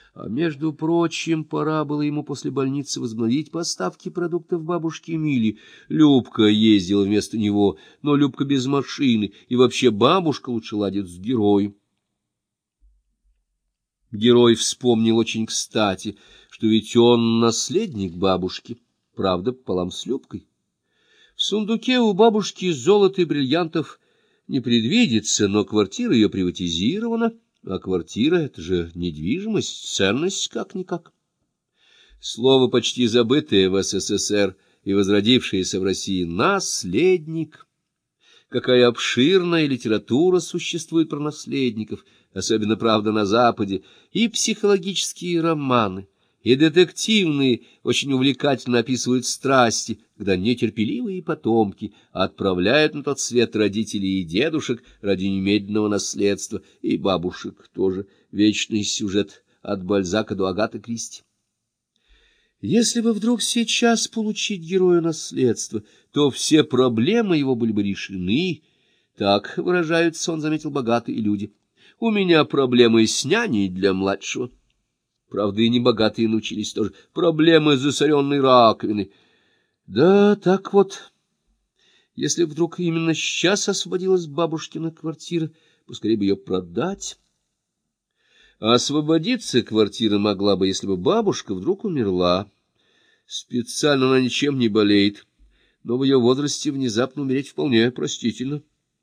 А между прочим, пора было ему после больницы возобновить поставки продуктов бабушке Миле. Любка ездила вместо него, но Любка без машины, и вообще бабушка лучше ладит с Героем. Герой вспомнил очень кстати, что ведь он наследник бабушки, правда, пополам с Любкой. В сундуке у бабушки золота и бриллиантов не предвидится, но квартира ее приватизирована, а квартира — это же недвижимость, ценность как-никак. Слово, почти забытое в СССР и возродившееся в России, наследник. Какая обширная литература существует про наследников, особенно, правда, на Западе, и психологические романы, и детективные очень увлекательно описывают страсти, когда нетерпеливые потомки отправляют на тот свет родителей и дедушек ради немедленного наследства, и бабушек тоже. Вечный сюжет от Бальзака до Агаты Кристи. Если бы вдруг сейчас получить герою наследство, то все проблемы его были бы решены. Так выражаются, он заметил, богатые люди. У меня проблемы с няней для младшего. Правда, и небогатые научились тоже. Проблемы засоренной раковины. Да, так вот, если вдруг именно сейчас освободилась бабушкина квартира, поскорее бы ее продать. А освободиться квартира могла бы, если бы бабушка вдруг умерла. Специально она ничем не болеет, но в ее возрасте внезапно умереть вполне простительно.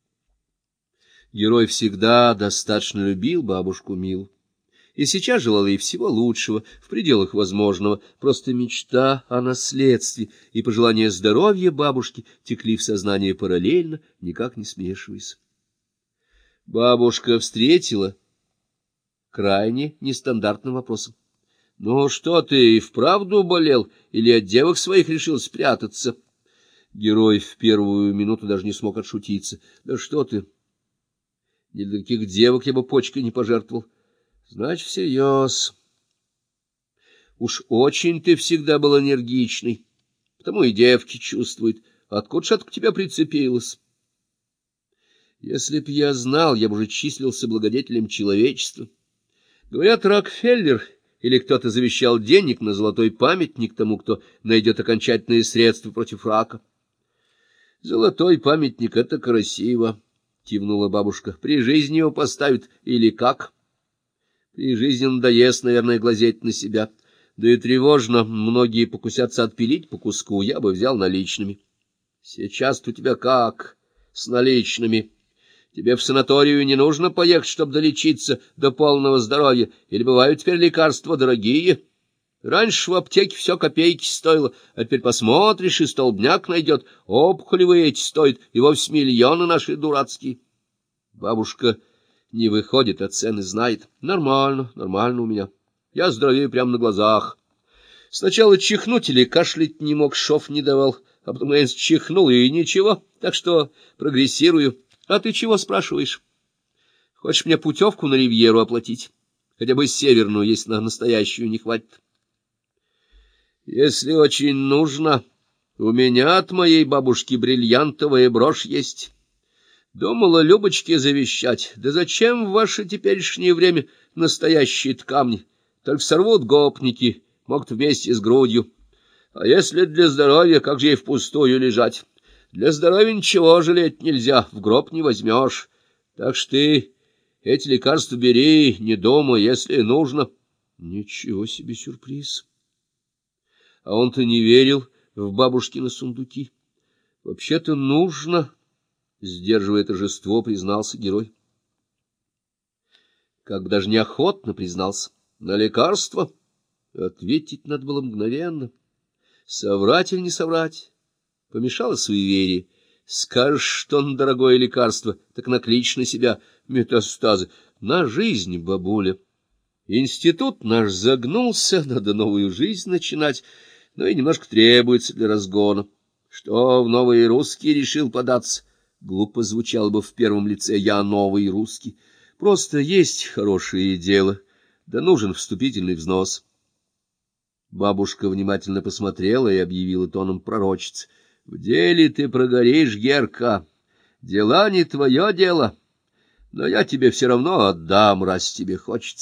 Герой всегда достаточно любил бабушку Милу, и сейчас желал ей всего лучшего, в пределах возможного. Просто мечта о наследстве и пожелание здоровья бабушки текли в сознание параллельно, никак не смешиваясь. Бабушка встретила крайне нестандартным вопросом. — Ну что, ты и вправду болел или от девок своих решил спрятаться? Герой в первую минуту даже не смог отшутиться. — Да что ты! Ни для каких девок я бы почкой не пожертвовал. Значит, всерьез. Уж очень ты всегда был энергичный, потому и девки чувствуют. Откуда ж от тебя прицепилась? Если б я знал, я бы уже числился благодетелем человечества. Говорят, Рокфеллер или кто-то завещал денег на золотой памятник тому, кто найдет окончательные средства против рака. Золотой памятник — это красиво, — кивнула бабушка. При жизни его поставят или как? При жизни надоест, наверное, глазеть на себя. Да и тревожно, многие покусятся отпилить по куску, я бы взял наличными. Сейчас-то у тебя как с наличными? Тебе в санаторию не нужно поехать, чтобы долечиться до полного здоровья, или бывают теперь лекарства дорогие? Раньше в аптеке все копейки стоило, а теперь посмотришь, и столбняк найдет. Опухолевые эти стоят, и вовсе миллионы наши дурацкие. Бабушка не выходит, а цены знает. Нормально, нормально у меня. Я здоровею прямо на глазах. Сначала чихнуть или кашлять не мог, шов не давал, а потом я чихнул, и ничего, так что прогрессирую. А ты чего спрашиваешь? Хочешь мне путевку на Ривьеру оплатить? Хотя бы северную, если на настоящую не хватит. Если очень нужно, у меня от моей бабушки бриллиантовая брошь есть. Думала Любочке завещать. Да зачем в ваше теперешнее время настоящие камни? Только сорвут гопники, могут вместе с грудью. А если для здоровья, как же ей впустую лежать? Для здоровья ничего жалеть нельзя, в гроб не возьмешь. Так что ты эти лекарства бери, не думай, если нужно. Ничего себе сюрприз! А он-то не верил в бабушкины сундуки. Вообще-то нужно, сдерживая торжество, признался герой. Как даже неохотно признался. На лекарство? Ответить надо было мгновенно. Соврать или не соврать? Помешало суеверие. Скажешь, что на дорогое лекарство, так накличь на себя метастазы. На жизнь, бабуля. Институт наш загнулся, надо новую жизнь начинать, но и немножко требуется для разгона. Что в новые русские решил податься? Глупо звучало бы в первом лице «я новый русский». Просто есть хорошее дело, да нужен вступительный взнос. Бабушка внимательно посмотрела и объявила тоном пророчицы: — В деле ты прогоришь, Герка. Дела не твое дело, но я тебе все равно отдам, раз тебе хочется.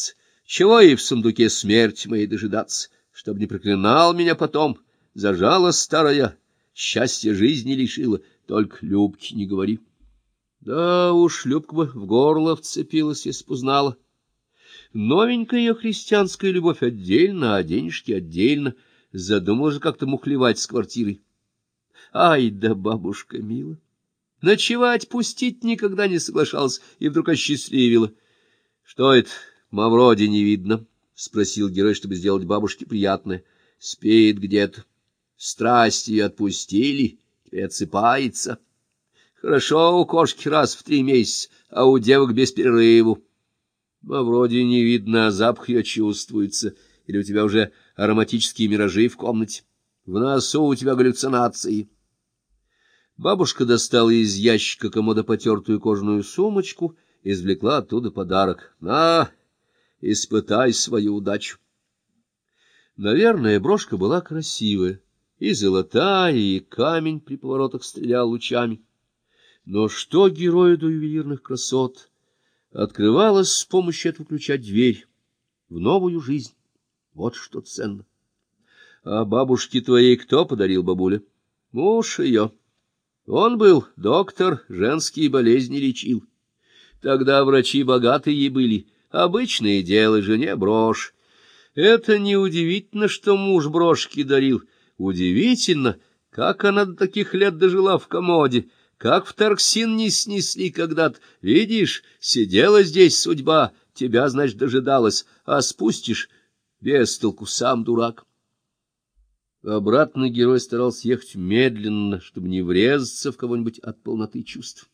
Чего и в сундуке смерть моей дожидаться, чтоб не проклинал меня потом, зажала старая, счастья жизни лишила, только Любке не говори. Да уж, Любка бы в горло вцепилась, если б узнала. Новенькая ее христианская любовь отдельно, а денежки отдельно. Задумала же как-то мухлевать с квартирой. Ай да бабушка мила! Ночевать пустить никогда не соглашалась и вдруг осчастливила. — Что это, Мавроди не видно? — спросил герой, чтобы сделать бабушке приятное. — Спит где-то. Страсти ее отпустили, теперь отсыпается. Хорошо у кошки раз в 3 месяца, а у девок без перерыву. Мавроди не видно, а запах ее чувствуется. Или у тебя уже ароматические миражи в комнате? В носу у тебя галлюцинации. Бабушка достала из ящика комода потертую кожаную сумочку и извлекла оттуда подарок. На, испытай свою удачу. Наверное, брошка была красивая, и золотая, и камень при поворотах стрелял лучами. Но что герою до ювелирных красот? Открывалась с помощью этого ключа дверь в новую жизнь. Вот что ценно. А бабушке твоей кто подарил, бабуля? Муж ее. Он был доктор, женские болезни лечил. Тогда врачи богатые были, обычное дело жене брошь. Это неудивительно, что муж брошки дарил. Удивительно, как она до таких лет дожила в комоде, как в Тарксин не снесли когда-то. Видишь, сидела здесь судьба, тебя, значит, дожидалась, а спустишь без толку, сам дурак. Обратно герой старался ехать медленно, чтобы не врезаться в кого-нибудь от полноты чувств.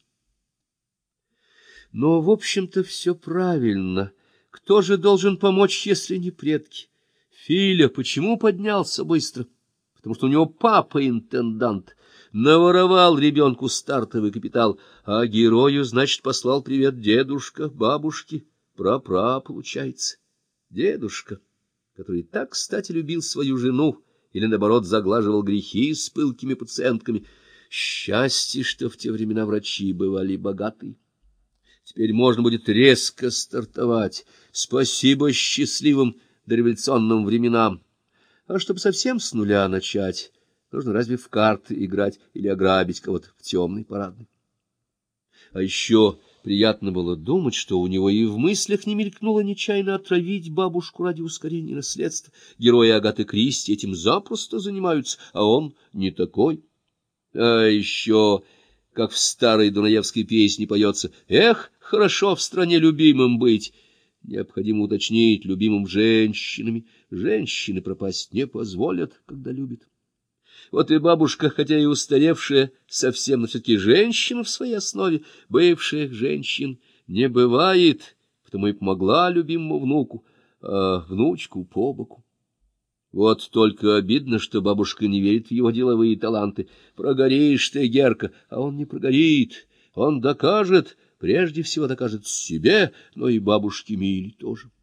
Но, в общем-то, все правильно. Кто же должен помочь, если не предки? Филя почему поднялся быстро? Потому что у него папа интендант. Наворовал ребенку стартовый капитал, а герою, значит, послал привет дедушка, бабушке, прапра, получается. Дедушка, который так, кстати, любил свою жену, или, наоборот, заглаживал грехи с пылкими пациентками. Счастье, что в те времена врачи бывали богатые. Теперь можно будет резко стартовать. Спасибо счастливым дореволюционным временам. А чтобы совсем с нуля начать, нужно разве в карты играть или ограбить кого-то в темной парадной. А еще приятно было думать, что у него и в мыслях не мелькнуло нечаянно отравить бабушку ради ускорения наследства. Герои Агаты Кристи этим запросто занимаются, а он не такой. А еще, как в старой дунаевской песне поется: «Эх, хорошо в стране любимым быть». Необходимо уточнить: любимым женщинами. Женщины пропасть не позволят, когда любят. Вот и бабушка, хотя и устаревшая совсем, но все-таки женщина в своей основе. Бывших женщин не бывает, потому и помогла любимому внуку, а внучку по боку. Вот только обидно, что бабушка не верит в его деловые таланты. Прогоришь ты, Герка, а он не прогорит. Он докажет, прежде всего докажет себе, но и бабушке Миле тоже.